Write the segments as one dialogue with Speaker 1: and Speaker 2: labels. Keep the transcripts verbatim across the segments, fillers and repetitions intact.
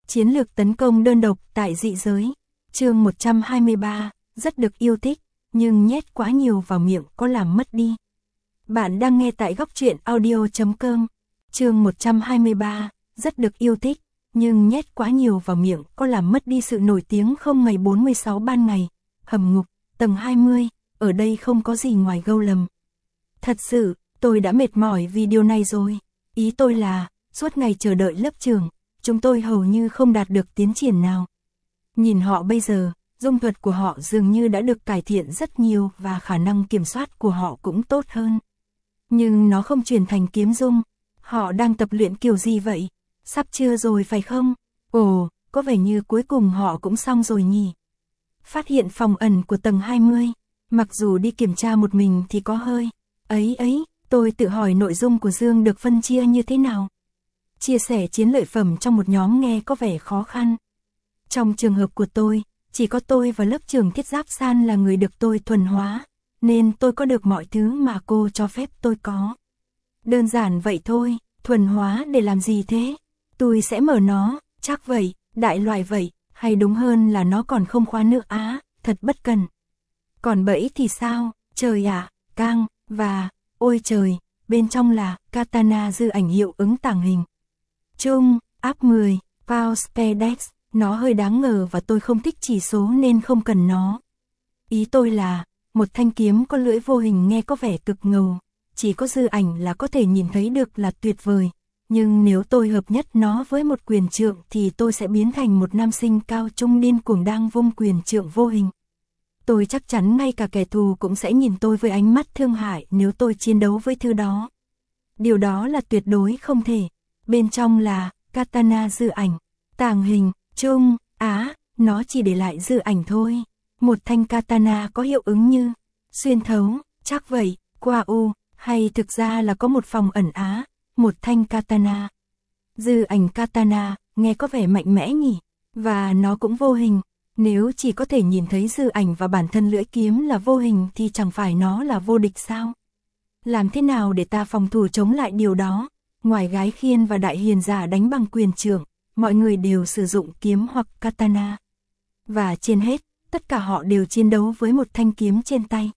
Speaker 1: Chiến lược tấn công đơn độc tại dị giới. Chương một trăm hai mươi ba, rất được yêu thích, nhưng nhét quá nhiều vào miệng có làm mất đi. Bạn đang nghe tại góc truyện audio chấm com. Chương một trăm hai mươi ba, rất được yêu thích, nhưng nhét quá nhiều vào miệng có làm mất đi sự nổi tiếng không. Ngày bốn mươi sáu ban ngày, hầm ngục, tầng hai mươi, ở đây không có gì ngoài gâu lầm. Thật sự, tôi đã mệt mỏi vì điều này rồi. Ý tôi là, suốt ngày chờ đợi lớp trưởng, chúng tôi hầu như không đạt được tiến triển nào. Nhìn họ bây giờ, dung thuật của họ dường như đã được cải thiện rất nhiều và khả năng kiểm soát của họ cũng tốt hơn. Nhưng nó không chuyển thành kiếm dung. Họ đang tập luyện kiểu gì vậy? Sắp chưa rồi phải không? Ồ, có vẻ như cuối cùng họ cũng xong rồi nhỉ. Phát hiện phòng ẩn của tầng hai mươi. Mặc dù đi kiểm tra một mình thì có hơi. Ấy ấy, tôi tự hỏi nội dung của Dương được phân chia như thế nào. Chia sẻ chiến lợi phẩm trong một nhóm nghe có vẻ khó khăn. Trong trường hợp của tôi, chỉ có tôi và lớp trưởng Thiết Giáp San là người được tôi thuần hóa, nên tôi có được mọi thứ mà cô cho phép tôi có. Đơn giản vậy thôi, thuần hóa để làm gì thế? Tôi sẽ mở nó, chắc vậy, đại loại vậy, hay đúng hơn là nó còn không khóa nữa á, thật bất cần. Còn bẫy thì sao? Trời ạ, cang, và, ôi trời, bên trong là katana dư ảnh hiệu ứng tàng hình. Chung, áp mười, Power Spedex, nó hơi đáng ngờ và tôi không thích chỉ số nên không cần nó. Ý tôi là, một thanh kiếm có lưỡi vô hình nghe có vẻ cực ngầu, chỉ có dư ảnh là có thể nhìn thấy được là tuyệt vời. Nhưng nếu tôi hợp nhất nó với một quyền trượng thì tôi sẽ biến thành một nam sinh cao trung điên cuồng đang vung quyền trượng vô hình. Tôi chắc chắn ngay cả kẻ thù cũng sẽ nhìn tôi với ánh mắt thương hại nếu tôi chiến đấu với thứ đó. Điều đó là tuyệt đối không thể. Bên trong là katana dư ảnh, tàng hình, chung, á, nó chỉ để lại dư ảnh thôi. Một thanh katana có hiệu ứng như xuyên thấu, chắc vậy, qua u, hay thực ra là có một phòng ẩn á, một thanh katana. Dư ảnh katana, nghe có vẻ mạnh mẽ nhỉ, và nó cũng vô hình. Nếu chỉ có thể nhìn thấy dư ảnh và bản thân lưỡi kiếm là vô hình thì chẳng phải nó là vô địch sao? Làm thế nào để ta phòng thủ chống lại điều đó? Ngoài gái khiên và đại hiền giả đánh bằng quyền trượng, mọi người đều sử dụng kiếm hoặc katana. Và trên hết, tất cả họ đều chiến đấu với một thanh kiếm trên tay.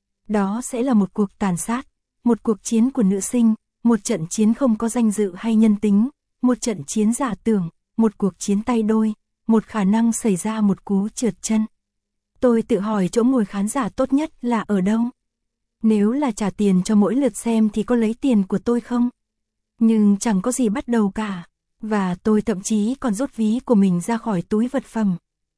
Speaker 1: Đó sẽ là một cuộc tàn sát, một cuộc chiến của nữ sinh, một trận chiến không có danh dự hay nhân tính, một trận chiến giả tưởng, một cuộc chiến tay đôi, một khả năng xảy ra một cú trượt chân. Tôi tự hỏi chỗ ngồi khán giả tốt nhất là ở đâu? Nếu là trả tiền cho mỗi lượt xem thì có lấy tiền của tôi không? Nhưng chẳng có gì bắt đầu cả, và tôi thậm chí còn rút ví của mình ra khỏi túi vật phẩm.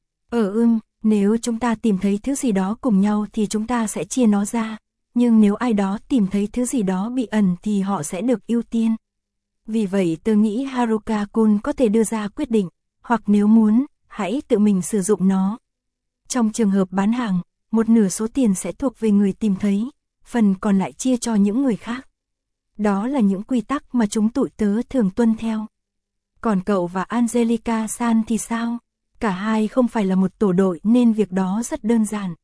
Speaker 1: Ờ ưm, nếu chúng ta tìm thấy thứ gì đó cùng nhau thì chúng ta sẽ chia nó ra, nhưng nếu ai đó tìm thấy thứ gì đó bị ẩn thì họ sẽ được ưu tiên. Vì vậy tôi nghĩ Haruka-kun có thể đưa ra quyết định, hoặc nếu muốn, hãy tự mình sử dụng nó. Trong trường hợp bán hàng, một nửa số tiền sẽ thuộc về người tìm thấy, phần còn lại chia cho những người khác. Đó là những quy tắc mà chúng tụi tớ thường tuân theo. Còn cậu và Angelica-san thì sao? Cả hai không phải là một tổ đội nên việc đó rất đơn giản.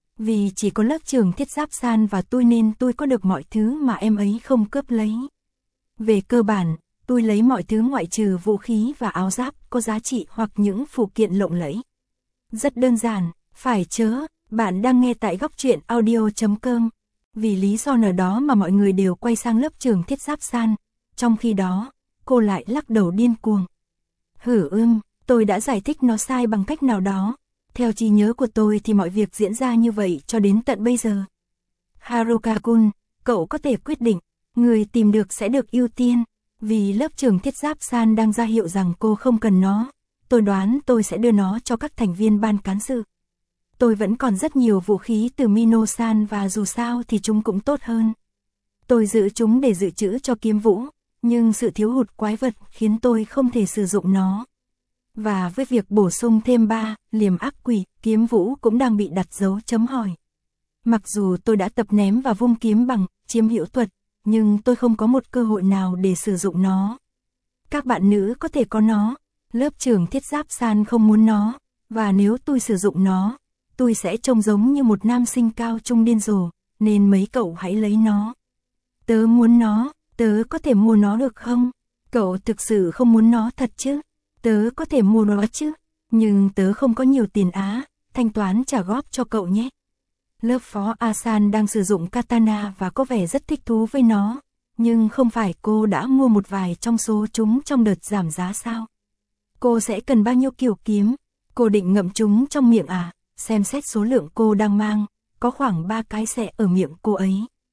Speaker 1: Vì chỉ có lớp trưởng Thiết Giáp San và tôi nên tôi có được mọi thứ mà em ấy không cướp lấy. Về cơ bản, tôi lấy mọi thứ ngoại trừ vũ khí và áo giáp có giá trị hoặc những phụ kiện lộng lẫy. Rất đơn giản, phải chớ, bạn đang nghe tại góc truyện audio chấm com. Vì lý do nào đó mà mọi người đều quay sang lớp trưởng Thiết Giáp San, trong khi đó, cô lại lắc đầu điên cuồng. Hử ưm, tôi đã giải thích nó sai bằng cách nào đó. Theo trí nhớ của tôi thì mọi việc diễn ra như vậy cho đến tận bây giờ. Haruka-kun, cậu có thể quyết định, người tìm được sẽ được ưu tiên. Vì lớp trưởng Thiết Giáp San đang ra hiệu rằng cô không cần nó, tôi đoán tôi sẽ đưa nó cho các thành viên ban cán sự. Tôi vẫn còn rất nhiều vũ khí từ Mino-san và dù sao thì chúng cũng tốt hơn. Tôi giữ chúng để dự trữ cho kiếm vũ, nhưng sự thiếu hụt quái vật khiến tôi không thể sử dụng nó. Và với việc bổ sung thêm ba, liềm ác quỷ, kiếm vũ cũng đang bị đặt dấu chấm hỏi. Mặc dù tôi đã tập ném và vung kiếm bằng chiếm hữu thuật, nhưng tôi không có một cơ hội nào để sử dụng nó. Các bạn nữ có thể có nó, lớp trưởng Thiết Giáp San không muốn nó, và nếu tôi sử dụng nó, tôi sẽ trông giống như một nam sinh cao trung điên rồ, nên mấy cậu hãy lấy nó. Tớ muốn nó, tớ có thể mua nó được không? Cậu thực sự không muốn nó thật chứ? Tớ Tớ có thể mua nó chứ, nhưng tớ không có nhiều tiền á, thanh toán trả góp cho cậu nhé. Lớp phó Asan đang sử dụng katana và có vẻ rất thích thú với nó, nhưng không phải cô đã mua một vài trong số chúng trong đợt giảm giá sao? Cô sẽ cần bao nhiêu kiểu kiếm? Cô định ngậm chúng trong miệng à? Xem xét số lượng cô đang mang, có khoảng ba cái xẻ ở miệng cô ấy.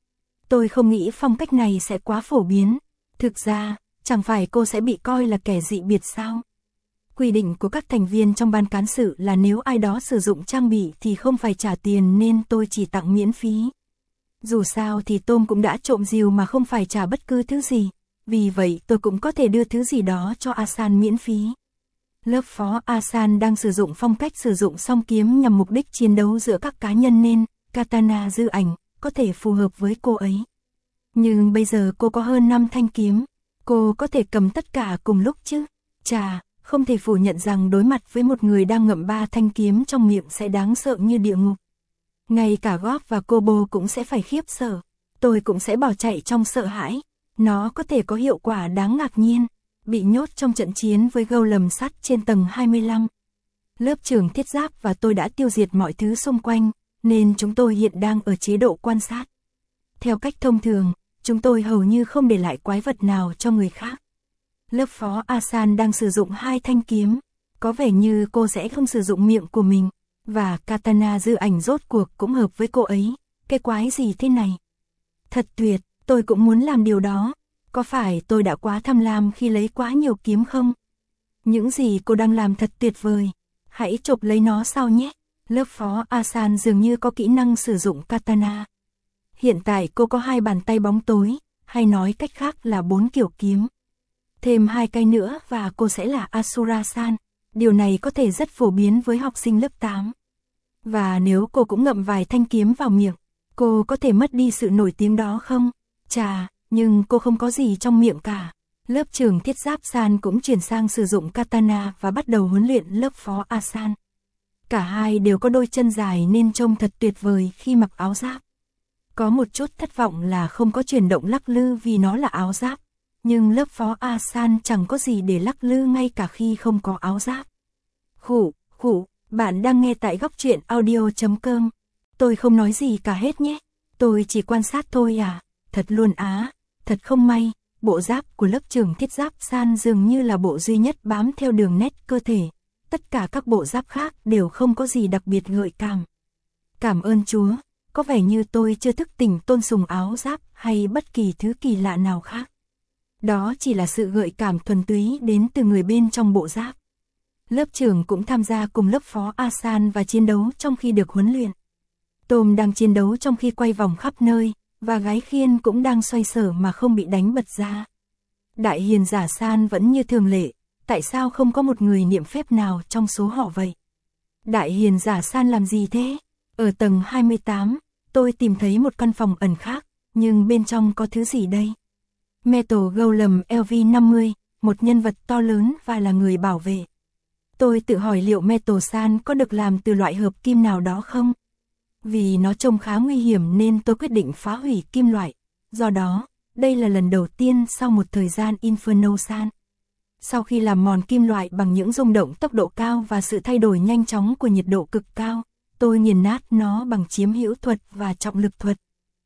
Speaker 1: Tôi không nghĩ phong cách này sẽ quá phổ biến. Thực ra, chẳng phải cô sẽ bị coi là kẻ dị biệt sao? Quy định của các thành viên trong ban cán sự là nếu ai đó sử dụng trang bị thì không phải trả tiền, nên tôi chỉ tặng miễn phí. Dù sao thì Tom cũng đã trộm rìu mà không phải trả bất cứ thứ gì. Vì vậy tôi cũng có thể đưa thứ gì đó cho Asan miễn phí. Lớp phó Asan đang sử dụng phong cách sử dụng song kiếm nhằm mục đích chiến đấu giữa các cá nhân, nên katana dư ảnh có thể phù hợp với cô ấy. Nhưng bây giờ cô có hơn năm thanh kiếm, cô có thể cầm tất cả cùng lúc chứ? Chà, không thể phủ nhận rằng đối mặt với một người đang ngậm ba thanh kiếm trong miệng sẽ đáng sợ như địa ngục. Ngay cả Góp và Kobo cũng sẽ phải khiếp sợ. Tôi cũng sẽ bỏ chạy trong sợ hãi. Nó có thể có hiệu quả đáng ngạc nhiên. Bị nhốt trong trận chiến với gâu lầm sắt trên tầng hai mươi lăm. Lớp trưởng thiết giáp và tôi đã tiêu diệt mọi thứ xung quanh, nên chúng tôi hiện đang ở chế độ quan sát. Theo cách thông thường, chúng tôi hầu như không để lại quái vật nào cho người khác. Lớp phó Asan đang sử dụng hai thanh kiếm. Có vẻ như cô sẽ không sử dụng miệng của mình. Và katana dư ảnh rốt cuộc cũng hợp với cô ấy. Cái quái gì thế này? Thật tuyệt, tôi cũng muốn làm điều đó. Có phải tôi đã quá tham lam khi lấy quá nhiều kiếm không? Những gì cô đang làm thật tuyệt vời. Hãy chộp lấy nó sau nhé. Lớp phó Asan dường như có kỹ năng sử dụng katana. Hiện tại cô có hai bàn tay bóng tối, hay nói cách khác là bốn kiểu kiếm. Thêm hai cây nữa và cô sẽ là Asura-san. Điều này có thể rất phổ biến với học sinh lớp tám. Và nếu cô cũng ngậm vài thanh kiếm vào miệng, cô có thể mất đi sự nổi tiếng đó không? Chà, nhưng cô không có gì trong miệng cả. Lớp trưởng thiết giáp San cũng chuyển sang sử dụng katana và bắt đầu huấn luyện lớp phó Asan. Cả hai đều có đôi chân dài nên trông thật tuyệt vời khi mặc áo giáp. Có một chút thất vọng là không có chuyển động lắc lư vì nó là áo giáp. Nhưng lớp phó Asan chẳng có gì để lắc lư ngay cả khi không có áo giáp. Khủ, khủ, bạn đang nghe tại góc truyện audio chấm com. Tôi không nói gì cả hết nhé. Tôi chỉ quan sát thôi à. Thật luôn á. Thật không may, bộ giáp của lớp trưởng thiết giáp San dường như là bộ duy nhất bám theo đường nét cơ thể. Tất cả các bộ giáp khác đều không có gì đặc biệt gợi cảm. Cảm ơn Chúa, có vẻ như tôi chưa thức tỉnh tôn sùng áo giáp hay bất kỳ thứ kỳ lạ nào khác. Đó chỉ là sự gợi cảm thuần túy đến từ người bên trong bộ giáp. Lớp trưởng cũng tham gia cùng lớp phó Asan và chiến đấu trong khi được huấn luyện. Tom đang chiến đấu trong khi quay vòng khắp nơi, và gái khiên cũng đang xoay sở mà không bị đánh bật ra. Đại hiền giả San vẫn như thường lệ, tại sao không có một người niệm phép nào trong số họ vậy? Đại hiền giả San làm gì thế? Ở tầng hai mươi tám, tôi tìm thấy một căn phòng ẩn khác, nhưng bên trong có thứ gì đây? Metal Golem L V năm mươi, một nhân vật to lớn và là người bảo vệ. Tôi tự hỏi liệu Metal San có được làm từ loại hợp kim nào đó không? Vì nó trông khá nguy hiểm nên tôi quyết định phá hủy kim loại. Do đó, đây là lần đầu tiên sau một thời gian Inferno San. Sau khi làm mòn kim loại bằng những rung động tốc độ cao và sự thay đổi nhanh chóng của nhiệt độ cực cao, tôi nghiền nát nó bằng chiếm hữu thuật và trọng lực thuật.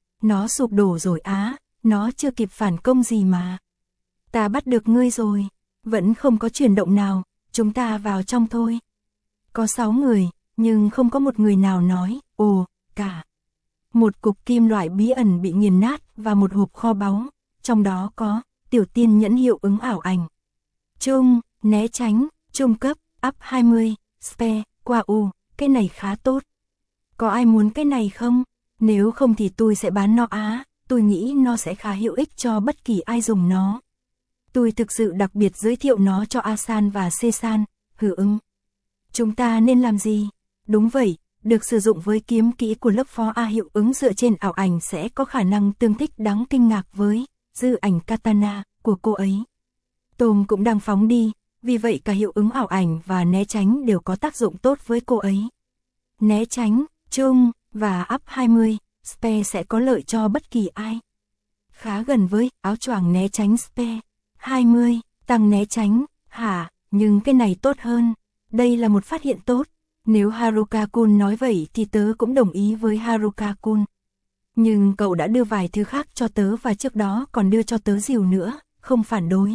Speaker 1: Nó sụp đổ rồi á, nó chưa kịp phản công gì mà. Ta bắt được ngươi rồi, vẫn không có chuyển động nào, chúng ta vào trong thôi. Có sáu người, nhưng không có một người nào nói, ồ, cả. Một cục kim loại bí ẩn bị nghiền nát và một hộp kho báu, trong đó có tiểu tiên nhẫn hiệu ứng ảo ảnh. Trung, né tránh, trung cấp, up hai mươi, spare, qua u, cái này khá tốt. Có ai muốn cái này không? Nếu không thì tôi sẽ bán nó á, tôi nghĩ nó sẽ khá hữu ích cho bất kỳ ai dùng nó. Tôi thực sự đặc biệt giới thiệu nó cho Asan và Sesan, hừ ứng. Chúng ta nên làm gì? Đúng vậy, được sử dụng với kiếm kỹ của lớp phó A hiệu ứng dựa trên ảo ảnh sẽ có khả năng tương thích đáng kinh ngạc với dư ảnh katana của cô ấy. Tom cũng đang phóng đi, vì vậy cả hiệu ứng ảo ảnh và né tránh đều có tác dụng tốt với cô ấy. Né tránh, trung, và up hai mươi, spare sẽ có lợi cho bất kỳ ai. Khá gần với áo choàng né tránh spare. hai mươi, tăng né tránh, hả, nhưng cái này tốt hơn. Đây là một phát hiện tốt. Nếu Haruka-kun nói vậy thì tớ cũng đồng ý với Haruka-kun. Nhưng cậu đã đưa vài thứ khác cho tớ và trước đó còn đưa cho tớ rìu nữa, không phản đối.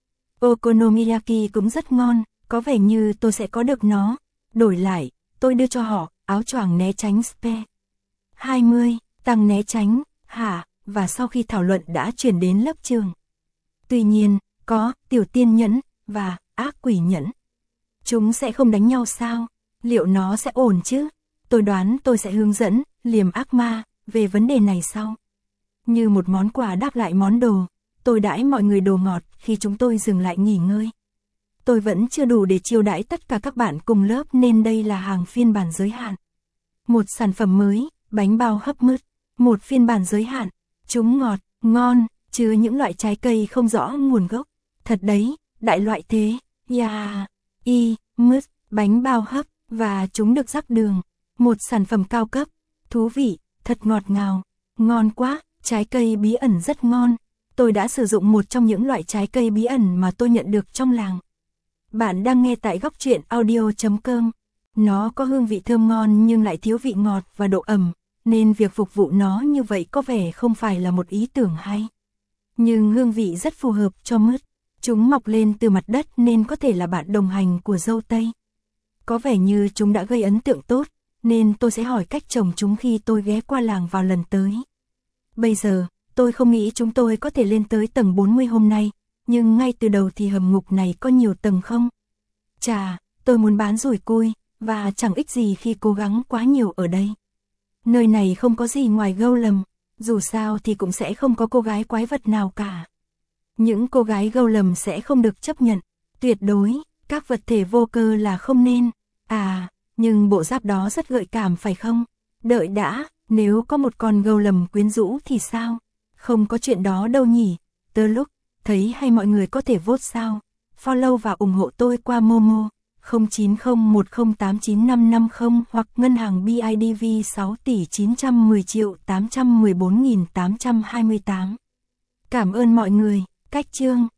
Speaker 1: Okonomiyaki cũng rất ngon, có vẻ như tôi sẽ có được nó. Đổi lại, tôi đưa cho họ áo choàng né tránh Spe. hai mươi, tăng né tránh, hả, và sau khi thảo luận đã chuyển đến lớp trường. Tuy nhiên, có tiểu tiên nhẫn và ác quỷ nhẫn. Chúng sẽ không đánh nhau sao? Liệu nó sẽ ổn chứ? Tôi đoán tôi sẽ hướng dẫn liềm ác ma về vấn đề này sau. Như một món quà đáp lại món đồ, tôi đãi mọi người đồ ngọt khi chúng tôi dừng lại nghỉ ngơi. Tôi vẫn chưa đủ để chiêu đãi tất cả các bạn cùng lớp nên đây là hàng phiên bản giới hạn. Một sản phẩm mới, bánh bao hấp mứt. Một phiên bản giới hạn, chúng ngọt, ngon, chứa những loại trái cây không rõ nguồn gốc. Thật đấy, đại loại thế, yeah, y, mứt, bánh bao hấp, và chúng được rắc đường. Một sản phẩm cao cấp, thú vị, thật ngọt ngào, ngon quá, trái cây bí ẩn rất ngon. Tôi đã sử dụng một trong những loại trái cây bí ẩn mà tôi nhận được trong làng. Bạn đang nghe tại góc truyện audio chấm com. Nó có hương vị thơm ngon nhưng lại thiếu vị ngọt và độ ẩm, nên việc phục vụ nó như vậy có vẻ không phải là một ý tưởng hay. Nhưng hương vị rất phù hợp cho mứt. Chúng mọc lên từ mặt đất nên có thể là bạn đồng hành của dâu tây. Có vẻ như chúng đã gây ấn tượng tốt, nên tôi sẽ hỏi cách trồng chúng khi tôi ghé qua làng vào lần tới. Bây giờ, tôi không nghĩ chúng tôi có thể lên tới tầng bốn mươi hôm nay, nhưng ngay từ đầu thì hầm ngục này có nhiều tầng không? Chà, tôi muốn bán rủi cui, và chẳng ích gì khi cố gắng quá nhiều ở đây. Nơi này không có gì ngoài golem, dù sao thì cũng sẽ không có cô gái quái vật nào cả. Những cô gái golem sẽ không được chấp nhận, tuyệt đối, các vật thể vô cơ là không nên. À, nhưng bộ giáp đó rất gợi cảm phải không? Đợi đã, nếu có một con golem quyến rũ thì sao? Không có chuyện đó đâu nhỉ? Tớ lúc thấy hay mọi người có thể vote sao? Follow và ủng hộ tôi qua Momo không chín không một không tám chín năm năm không hoặc ngân hàng bê i đê vê sáu tỷ chín trăm mười triệu tám trăm mười bốn nghìn tám trăm hai mươi tám. Cảm ơn mọi người. Cách chương